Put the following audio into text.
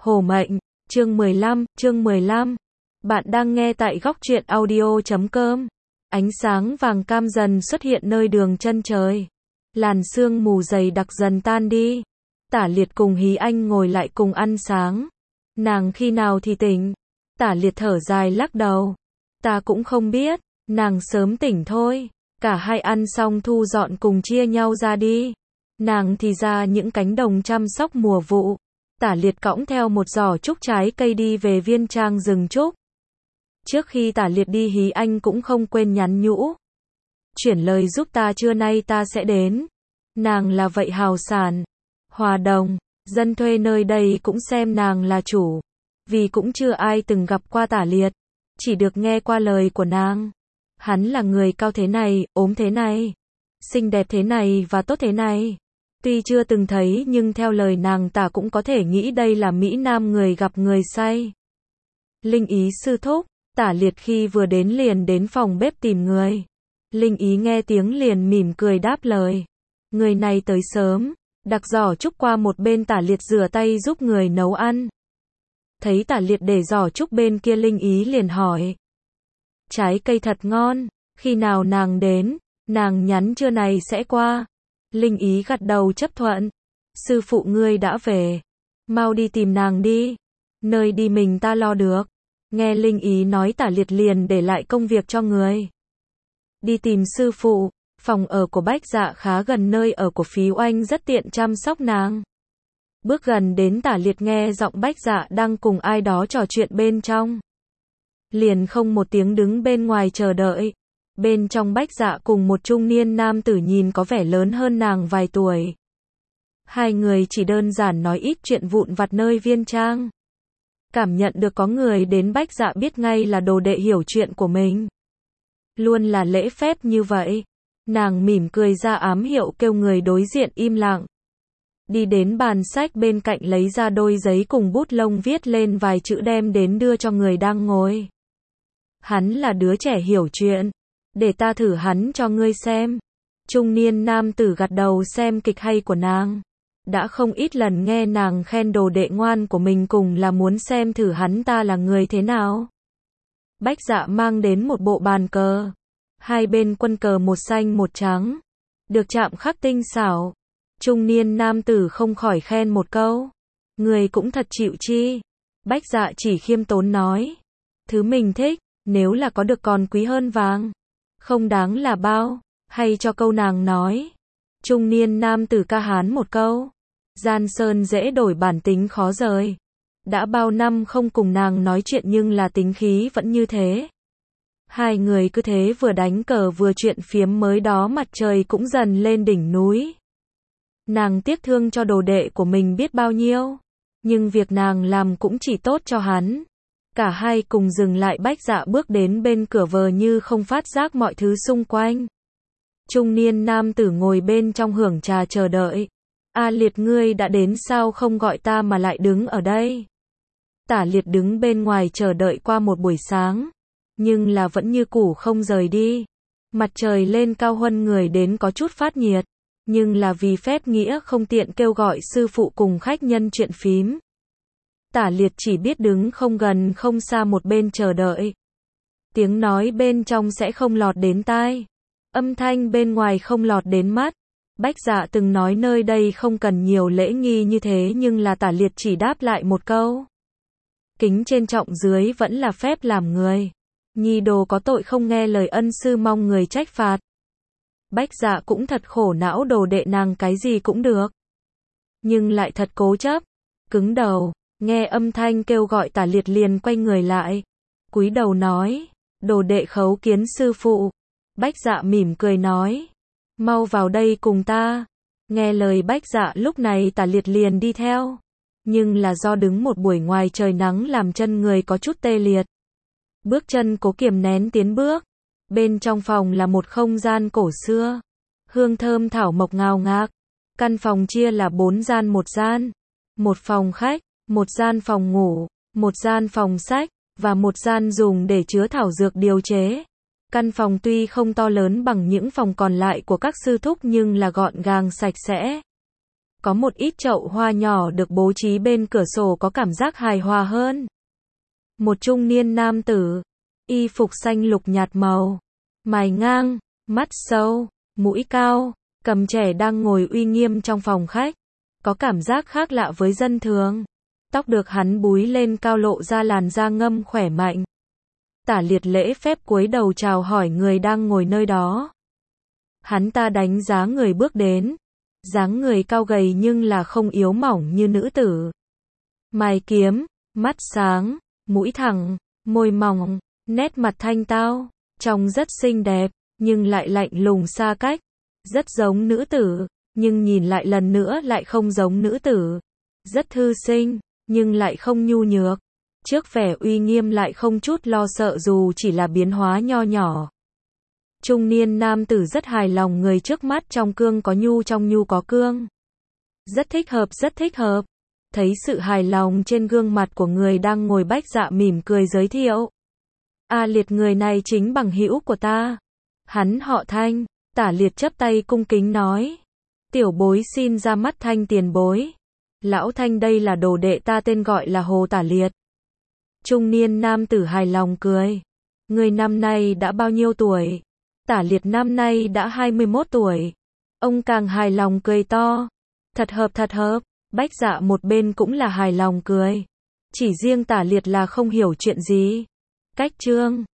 Hồ Mệnh, chương 15. Bạn đang nghe tại góc truyện audio.com. Ánh sáng vàng cam dần xuất hiện nơi đường chân trời. Làn sương mù dày đặc dần tan đi. Tả Liệt cùng Hí Anh ngồi lại cùng ăn sáng. Nàng khi nào thì tỉnh? Tả Liệt thở dài lắc đầu. Ta cũng không biết, nàng sớm tỉnh thôi. Cả hai ăn xong thu dọn cùng chia nhau ra đi. Nàng thì ra những cánh đồng chăm sóc mùa vụ. Tả Liệt cõng theo một giỏ trúc trái cây đi về viên trang rừng trúc. Trước khi Tả Liệt đi, Hí Anh cũng không quên nhắn nhủ. Chuyển lời giúp ta, trưa nay ta sẽ đến. Nàng là vậy hào sản, hòa đồng, dân thuê nơi đây cũng xem nàng là chủ. Vì cũng chưa ai từng gặp qua Tả Liệt, chỉ được nghe qua lời của nàng. Hắn là người cao thế này, ốm thế này, xinh đẹp thế này và tốt thế này. Tuy chưa từng thấy nhưng theo lời nàng ta cũng có thể nghĩ đây là Mỹ Nam người gặp người say. Linh Ý sư thúc, Tả Liệt khi vừa đến liền đến phòng bếp tìm người. Linh Ý nghe tiếng liền mỉm cười đáp lời. Người này tới sớm, đặt giỏ trúc qua một bên, Tả Liệt rửa tay giúp người nấu ăn. Thấy Tả Liệt để giỏ trúc bên kia, Linh Ý liền hỏi. Trái cây thật ngon, khi nào nàng đến? Nàng nhắn trưa này sẽ qua. Linh Ý gật đầu chấp thuận. Sư phụ ngươi đã về, mau đi tìm nàng đi. Nơi đi mình ta lo được. Nghe Linh Ý nói, Tả Liệt liền để lại công việc cho người. Đi tìm sư phụ. Phòng ở của Bách Dạ khá gần nơi ở của Phí Oanh, rất tiện chăm sóc nàng. Bước gần đến, Tả Liệt nghe giọng Bách Dạ đang cùng ai đó trò chuyện bên trong. Liền không một tiếng đứng bên ngoài chờ đợi. Bên trong Bách Dạ cùng một trung niên nam tử nhìn có vẻ lớn hơn nàng vài tuổi. Hai người chỉ đơn giản nói ít chuyện vụn vặt nơi viên trang. Cảm nhận được có người đến, Bách Dạ biết ngay là đồ đệ hiểu chuyện của mình. Luôn là lễ phép như vậy. Nàng mỉm cười ra ám hiệu kêu người đối diện im lặng. Đi đến bàn sách bên cạnh lấy ra đôi giấy cùng bút lông, viết lên vài chữ đem đến đưa cho người đang ngồi. Hắn là đứa trẻ hiểu chuyện. Để ta thử hắn cho ngươi xem. Trung niên nam tử gật đầu, xem kịch hay của nàng. Đã không ít lần nghe nàng khen đồ đệ ngoan của mình, cùng là muốn xem thử hắn ta là người thế nào. Bách Dạ mang đến một bộ bàn cờ. Hai bên quân cờ một xanh một trắng. Được chạm khắc tinh xảo. Trung niên nam tử không khỏi khen một câu. Người cũng thật chịu chi. Bách Dạ chỉ khiêm tốn nói. Thứ mình thích, nếu là có được còn quý hơn vàng. Không đáng là bao, hay cho câu nàng nói. Trung niên nam tử ca hán một câu. Gian sơn dễ đổi, bản tính khó rời. Đã bao năm không cùng nàng nói chuyện nhưng là tính khí vẫn như thế. Hai người cứ thế vừa đánh cờ vừa chuyện phiếm, mới đó mặt trời cũng dần lên đỉnh núi. Nàng tiếc thương cho đồ đệ của mình biết bao nhiêu, nhưng việc nàng làm cũng chỉ tốt cho hắn. Cả hai cùng dừng lại, Bách Dạ bước đến bên cửa vờ như không phát giác mọi thứ xung quanh. Trung niên nam tử ngồi bên trong hưởng trà chờ đợi. A Liệt, ngươi đã đến sao không gọi ta mà lại đứng ở đây? Tả Liệt đứng bên ngoài chờ đợi qua một buổi sáng, nhưng là vẫn như cũ không rời đi. Mặt trời lên cao, huân người đến có chút phát nhiệt, nhưng là vì phép nghĩa không tiện kêu gọi sư phụ cùng khách nhân chuyện phím. Tả Liệt chỉ biết đứng không gần không xa một bên chờ đợi. Tiếng nói bên trong sẽ không lọt đến tai, âm thanh bên ngoài không lọt đến mắt. Bách Dạ từng nói nơi đây không cần nhiều lễ nghi như thế, nhưng là Tả Liệt chỉ đáp lại một câu. Kính trên trọng dưới vẫn là phép làm người. Nhi đồ có tội không nghe lời ân sư, mong người trách phạt. Bách Dạ cũng thật khổ não, đồ đệ nàng cái gì cũng được, nhưng lại thật cố chấp, cứng đầu. Nghe âm thanh kêu gọi, Tả Liệt liền quay người lại, cúi đầu nói. Đồ đệ khấu kiến sư phụ. Bách Dạ mỉm cười nói. Mau vào đây cùng ta. Nghe lời Bách Dạ, lúc này Tả Liệt liền đi theo. Nhưng là do đứng một buổi ngoài trời nắng làm chân người có chút tê liệt. Bước chân cố kiềm nén tiến bước. Bên trong phòng là một không gian cổ xưa. Hương thơm thảo mộc ngào ngạt. Căn phòng chia là 4 gian, một gian. Một phòng khách, một gian phòng ngủ, một gian phòng sách, và một gian dùng để chứa thảo dược điều chế. Căn phòng tuy không to lớn bằng những phòng còn lại của các sư thúc nhưng là gọn gàng sạch sẽ. Có một ít chậu hoa nhỏ được bố trí bên cửa sổ có cảm giác hài hòa hơn. Một trung niên nam tử, y phục xanh lục nhạt màu, mày ngang, mắt sâu, mũi cao, cầm chẻ đang ngồi uy nghiêm trong phòng khách. Có cảm giác khác lạ với dân thường. Tóc được hắn búi lên cao lộ ra làn da ngâm khỏe mạnh. Tả Liệt lễ phép cúi đầu chào hỏi người đang ngồi nơi đó. Hắn ta đánh giá người bước đến. Dáng người cao gầy nhưng là không yếu mỏng như nữ tử. Mày kiếm, mắt sáng, mũi thẳng, môi mỏng, nét mặt thanh tao, trông rất xinh đẹp, nhưng lại lạnh lùng xa cách. Rất giống nữ tử, nhưng nhìn lại lần nữa lại không giống nữ tử. Rất thư sinh, nhưng lại không nhu nhược. Trước vẻ uy nghiêm lại không chút lo sợ dù chỉ là biến hóa nho nhỏ. Trung niên nam tử rất hài lòng người trước mắt trong cương có nhu trong nhu có cương. Rất thích hợp, rất thích hợp. Thấy sự hài lòng trên gương mặt của người đang ngồi, Bách Dạ mỉm cười giới thiệu. A Liệt, người này chính bằng hữu của ta. Hắn họ Thanh. Tả Liệt chắp tay cung kính nói. Tiểu bối xin ra mắt Thanh tiền bối. Lão Thanh đây là đồ đệ ta, tên gọi là Hồ Tả Liệt. Trung niên nam tử hài lòng cười. Người năm nay đã bao nhiêu tuổi? Tả Liệt năm nay đã 21 tuổi. Ông càng hài lòng cười to. Thật hợp, thật hợp. Bách Dạ một bên cũng là hài lòng cười. Chỉ riêng Tả Liệt là không hiểu chuyện gì. Cách chương